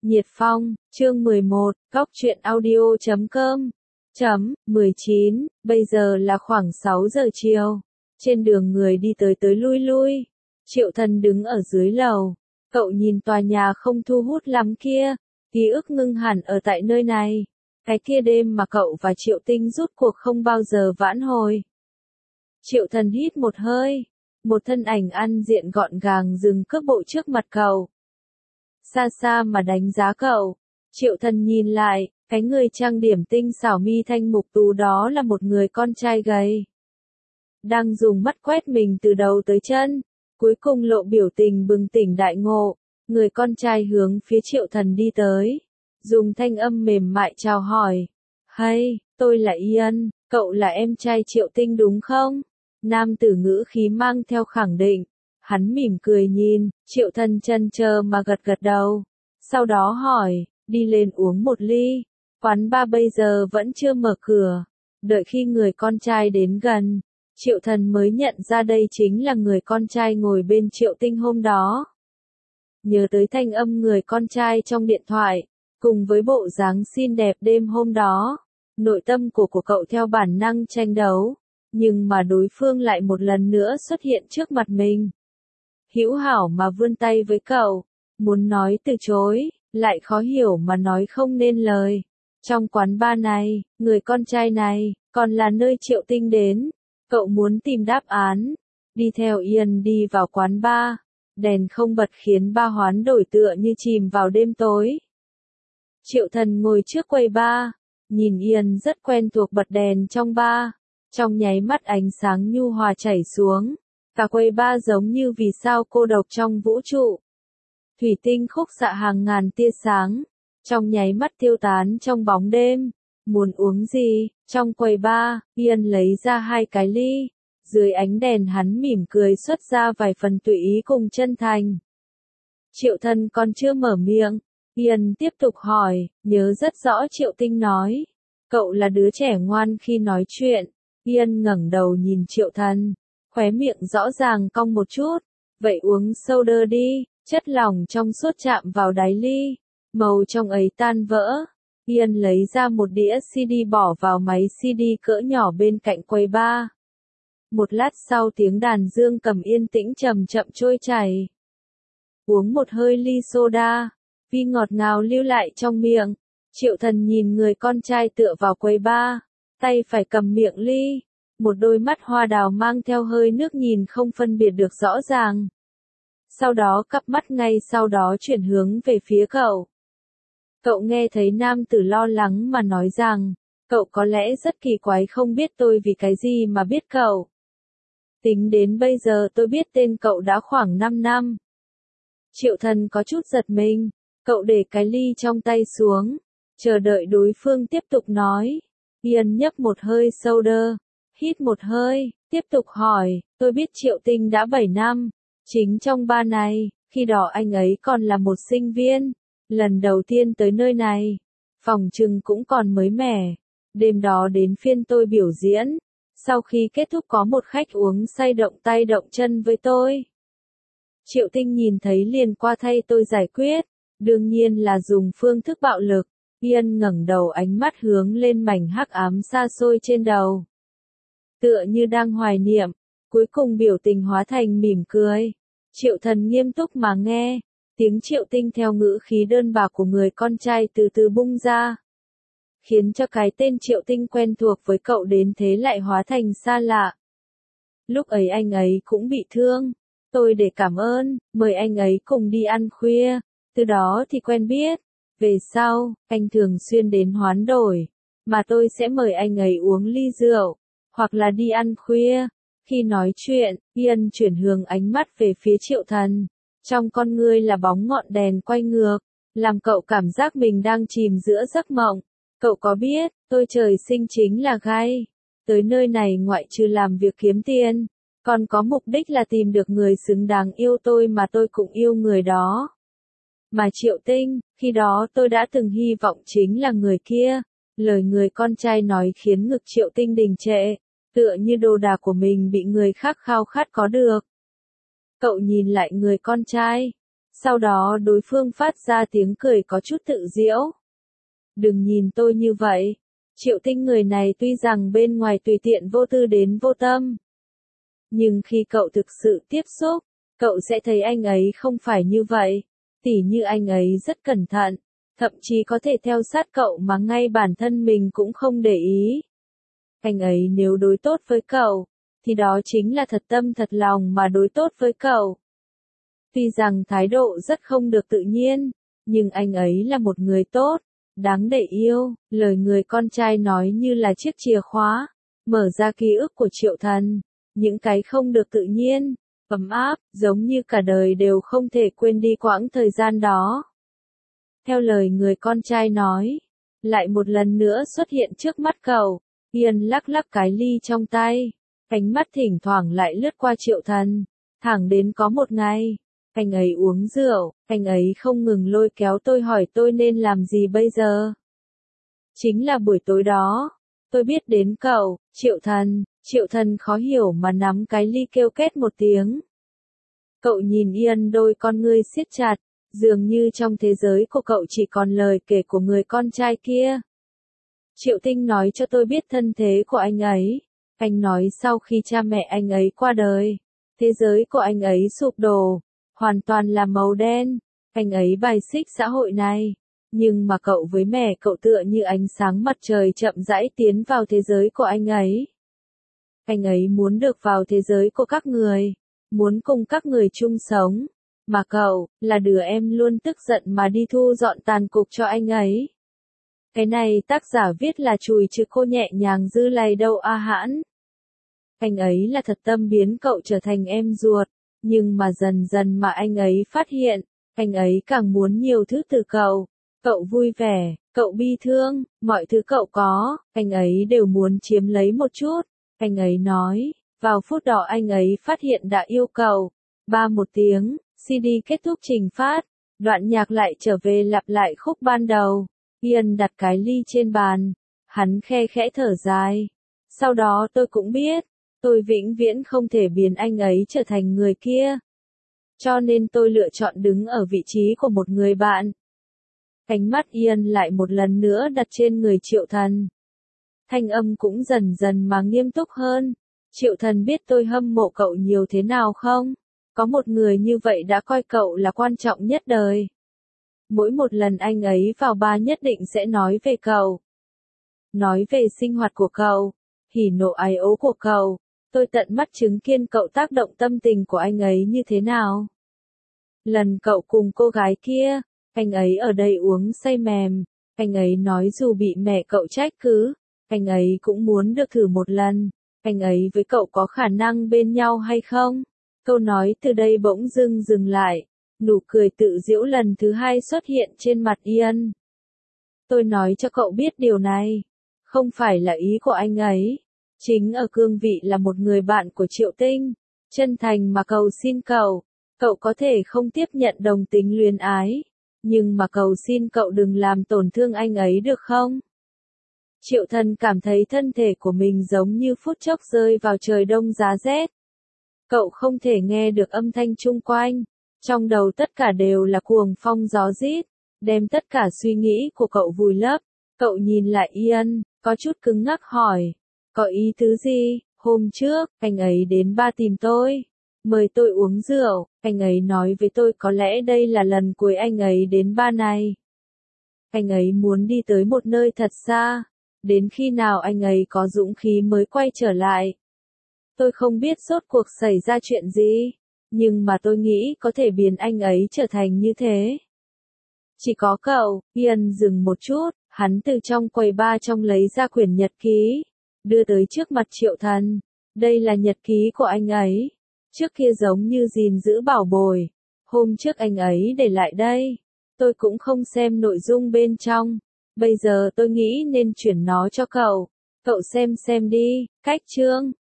Nhiệt Phong, chương 11, Góc truyện audio.com. 19, bây giờ là khoảng 6 giờ chiều. Trên đường người đi tới tới lui lui. Triệu Thần đứng ở dưới lầu. Cậu nhìn tòa nhà không thu hút lắm kia. Ký ức ngưng hẳn ở tại nơi này. Cái kia đêm mà cậu và Triệu Tinh rút cuộc không bao giờ vãn hồi. Triệu Thần hít một hơi. Một thân ảnh ăn diện gọn gàng dừng cước bộ trước mặt cậu. Xa xa mà đánh giá cậu. Triệu Thần nhìn lại, cái người trang điểm tinh xảo mi thanh mục tú đó là một người con trai gầy. Đang dùng mắt quét mình từ đầu tới chân, cuối cùng lộ biểu tình bừng tỉnh đại ngộ. Người con trai hướng phía Triệu Thần đi tới, dùng thanh âm mềm mại chào hỏi. Hey, tôi là Ian, cậu là em trai Triệu Tinh đúng không? Nam tử ngữ khí mang theo khẳng định. Hắn mỉm cười nhìn, Triệu Thần chần chờ mà gật gật đầu. Sau đó hỏi, đi lên uống một ly. Quán bar bây giờ vẫn chưa mở cửa. Đợi khi người con trai đến gần, Triệu Thần mới nhận ra đây chính là người con trai ngồi bên Triệu Tinh hôm đó. Nhớ tới thanh âm người con trai trong điện thoại, cùng với bộ dáng xinh đẹp đêm hôm đó, nội tâm của cậu theo bản năng tranh đấu, nhưng mà đối phương lại một lần nữa xuất hiện trước mặt mình. Hữu hảo mà vươn tay với cậu, muốn nói từ chối, lại khó hiểu mà nói không nên lời. Trong quán bar này, người con trai này, còn là nơi Triệu Tinh đến. Cậu muốn tìm đáp án, đi theo Ian đi vào quán bar. Đèn không bật khiến ba hoán đổi tựa như chìm vào đêm tối. Triệu Thần ngồi trước quầy bar, nhìn Ian rất quen thuộc bật đèn trong bar. Trong nháy mắt ánh sáng nhu hòa chảy xuống. Cả quầy bar giống như vì sao cô độc trong vũ trụ. Thủy tinh khúc xạ hàng ngàn tia sáng, trong nháy mắt tiêu tán trong bóng đêm. Muốn uống gì? Trong quầy bar, Ian lấy ra 2 cái ly. Dưới ánh đèn hắn mỉm cười xuất ra vài phần tùy ý cùng chân thành. Triệu Thần còn chưa mở miệng, Ian tiếp tục hỏi, nhớ rất rõ Triệu Tinh nói. Cậu là đứa trẻ ngoan khi nói chuyện. Ian ngẩng đầu nhìn Triệu Thần, khóe miệng rõ ràng cong một chút. Vậy uống soda đi, chất lỏng trong suốt chạm vào đáy ly. Màu trong ấy tan vỡ. Ian lấy ra một đĩa CD bỏ vào máy CD cỡ nhỏ bên cạnh quầy bar. Một lát sau tiếng đàn dương cầm yên tĩnh chậm chậm trôi chảy. Uống một hơi ly soda, vị ngọt ngào lưu lại trong miệng. Triệu Thần nhìn người con trai tựa vào quầy bar, tay phải cầm miệng ly. Một đôi mắt hoa đào mang theo hơi nước nhìn không phân biệt được rõ ràng. Sau đó cặp mắt ngay sau đó chuyển hướng về phía cậu. Cậu nghe thấy nam tử lo lắng mà nói rằng, cậu có lẽ rất kỳ quái không biết tôi vì cái gì mà biết cậu. Tính đến bây giờ tôi biết tên cậu đã khoảng 5 năm. Triệu Thần có chút giật mình, cậu để cái ly trong tay xuống, chờ đợi đối phương tiếp tục nói. Ian nhấp một hơi soda, hít một hơi, tiếp tục hỏi, tôi biết Triệu Tinh đã 7 năm, chính trong bar này, khi đó anh ấy còn là một sinh viên. Lần đầu tiên tới nơi này, phòng trừng cũng còn mới mẻ. Đêm đó đến phiên tôi biểu diễn. Sau khi kết thúc có một khách uống say động tay động chân với tôi. Triệu Tinh nhìn thấy liền qua thay tôi giải quyết. Đương nhiên là dùng phương thức bạo lực. Ian ngẩng đầu ánh mắt hướng lên mảnh hắc ám xa xôi trên đầu. Tựa như đang hoài niệm. Cuối cùng biểu tình hóa thành mỉm cười. Triệu Thần nghiêm túc mà nghe. Tiếng Triệu Tinh theo ngữ khí đơn bạc của người con trai từ từ bung ra. Khiến cho cái tên Triệu Tinh quen thuộc với cậu đến thế lại hóa thành xa lạ. Lúc ấy anh ấy cũng bị thương. Tôi để cảm ơn, mời anh ấy cùng đi ăn khuya. Từ đó thì quen biết. Về sau, anh thường xuyên đến hoán đổi. Mà tôi sẽ mời anh ấy uống ly rượu. Hoặc là đi ăn khuya. Khi nói chuyện, Ian chuyển hướng ánh mắt về phía Triệu Thần. Trong con ngươi là bóng ngọn đèn quay ngược. Làm cậu cảm giác mình đang chìm giữa giấc mộng. Cậu có biết, tôi trời sinh chính là gay. Tới nơi này ngoại trừ làm việc kiếm tiền, còn có mục đích là tìm được người xứng đáng yêu tôi mà tôi cũng yêu người đó. Mà Triệu Tinh, khi đó tôi đã từng hy vọng chính là người kia. Lời người con trai nói khiến ngực Triệu Tinh đình trệ, tựa như đồ đạc của mình bị người khác khao khát có được. Cậu nhìn lại người con trai. Sau đó đối phương phát ra tiếng cười có chút tự giễu. Đừng nhìn tôi như vậy. Triệu Tinh người này tuy rằng bên ngoài tùy tiện vô tư đến vô tâm. Nhưng khi cậu thực sự tiếp xúc, cậu sẽ thấy anh ấy không phải như vậy. Tỉ như anh ấy rất cẩn thận, thậm chí có thể theo sát cậu mà ngay bản thân mình cũng không để ý. Anh ấy nếu đối tốt với cậu, thì đó chính là thật tâm thật lòng mà đối tốt với cậu. Tuy rằng thái độ rất không được tự nhiên, nhưng anh ấy là một người tốt, đáng để yêu. Lời người con trai nói như là chiếc chìa khóa, mở ra ký ức của Triệu Thần. Những cái không được tự nhiên, ấm áp, giống như cả đời đều không thể quên đi quãng thời gian đó. Theo lời người con trai nói, lại một lần nữa xuất hiện trước mắt cậu, Ian lắc lắc cái ly trong tay, ánh mắt thỉnh thoảng lại lướt qua Triệu Thần, thẳng đến có một ngày, anh ấy uống rượu, anh ấy không ngừng lôi kéo tôi hỏi tôi nên làm gì bây giờ. Chính là buổi tối đó, tôi biết đến cậu, Triệu Thần khó hiểu mà nắm cái ly kêu két một tiếng. Cậu nhìn Ian đôi con ngươi siết chặt, dường như trong thế giới của cậu chỉ còn lời kể của người con trai kia. Triệu Tinh nói cho tôi biết thân thế của anh ấy. Anh nói sau khi cha mẹ anh ấy qua đời, thế giới của anh ấy sụp đổ, hoàn toàn là màu đen. Anh ấy bài xích xã hội này. Nhưng mà cậu với mẹ cậu tựa như ánh sáng mặt trời chậm rãi tiến vào thế giới của anh ấy. Anh ấy muốn được vào thế giới của các người, muốn cùng các người chung sống. Mà cậu, là đứa em luôn tức giận mà đi thu dọn tàn cục cho anh ấy. Cái này tác giả viết là chùi chứ cô nhẹ nhàng dư lầy đâu a hãn. Anh ấy là thật tâm biến cậu trở thành em ruột, nhưng mà dần dần mà anh ấy phát hiện, anh ấy càng muốn nhiều thứ từ cậu. Cậu vui vẻ, cậu bi thương, mọi thứ cậu có, anh ấy đều muốn chiếm lấy một chút. Anh ấy nói, vào phút đó anh ấy phát hiện đã yêu cậu. Ba một tiếng, CD kết thúc trình phát, đoạn nhạc lại trở về lặp lại khúc ban đầu. Ian đặt cái ly trên bàn, hắn khe khẽ thở dài. Sau đó tôi cũng biết, tôi vĩnh viễn không thể biến anh ấy trở thành người kia. Cho nên tôi lựa chọn đứng ở vị trí của một người bạn. Ánh mắt Ian lại một lần nữa đặt trên người Triệu Thần. Thanh âm cũng dần dần mà nghiêm túc hơn. Triệu Thần biết tôi hâm mộ cậu nhiều thế nào không? Có một người như vậy đã coi cậu là quan trọng nhất đời. Mỗi một lần anh ấy vào bar nhất định sẽ nói về cậu. Nói về sinh hoạt của cậu, hỉ nộ ái ố của cậu. Tôi tận mắt chứng kiến cậu tác động tâm tình của anh ấy như thế nào. Lần cậu cùng cô gái kia, anh ấy ở đây uống say mềm. Anh ấy nói dù bị mẹ cậu trách cứ, anh ấy cũng muốn được thử một lần. Anh ấy với cậu có khả năng bên nhau hay không? Câu nói từ đây bỗng dưng dừng lại. Nụ cười tự giễu lần thứ hai xuất hiện trên mặt Ian. Tôi nói cho cậu biết điều này. Không phải là ý của anh ấy. Chính ở cương vị là một người bạn của Triệu Tinh. Chân thành mà cầu xin cậu. Cậu có thể không tiếp nhận đồng tính luyến ái. Nhưng mà cầu xin cậu đừng làm tổn thương anh ấy được không? Triệu Thần cảm thấy thân thể của mình giống như phút chốc rơi vào trời đông giá rét. Cậu không thể nghe được âm thanh chung quanh. Trong đầu tất cả đều là cuồng phong gió rít, đem tất cả suy nghĩ của cậu vùi lấp. Cậu nhìn lại Ian, có chút cứng ngắc hỏi. Có ý tứ gì? Hôm trước, anh ấy đến bar tìm tôi. Mời tôi uống rượu, anh ấy nói với tôi có lẽ đây là lần cuối anh ấy đến bar này. Anh ấy muốn đi tới một nơi thật xa. Đến khi nào anh ấy có dũng khí mới quay trở lại. Tôi không biết rốt cuộc xảy ra chuyện gì. Nhưng mà tôi nghĩ có thể biến anh ấy trở thành như thế. Chỉ có cậu. Ian dừng một chút, hắn từ trong quầy bar trong lấy ra quyển nhật ký, đưa tới trước mặt Triệu Thần. Đây là nhật ký của anh ấy. Trước kia giống như gìn giữ bảo bối. Hôm trước anh ấy để lại đây. Tôi cũng không xem nội dung bên trong. Bây giờ tôi nghĩ nên chuyển nó cho cậu. Cậu xem đi. Cách chương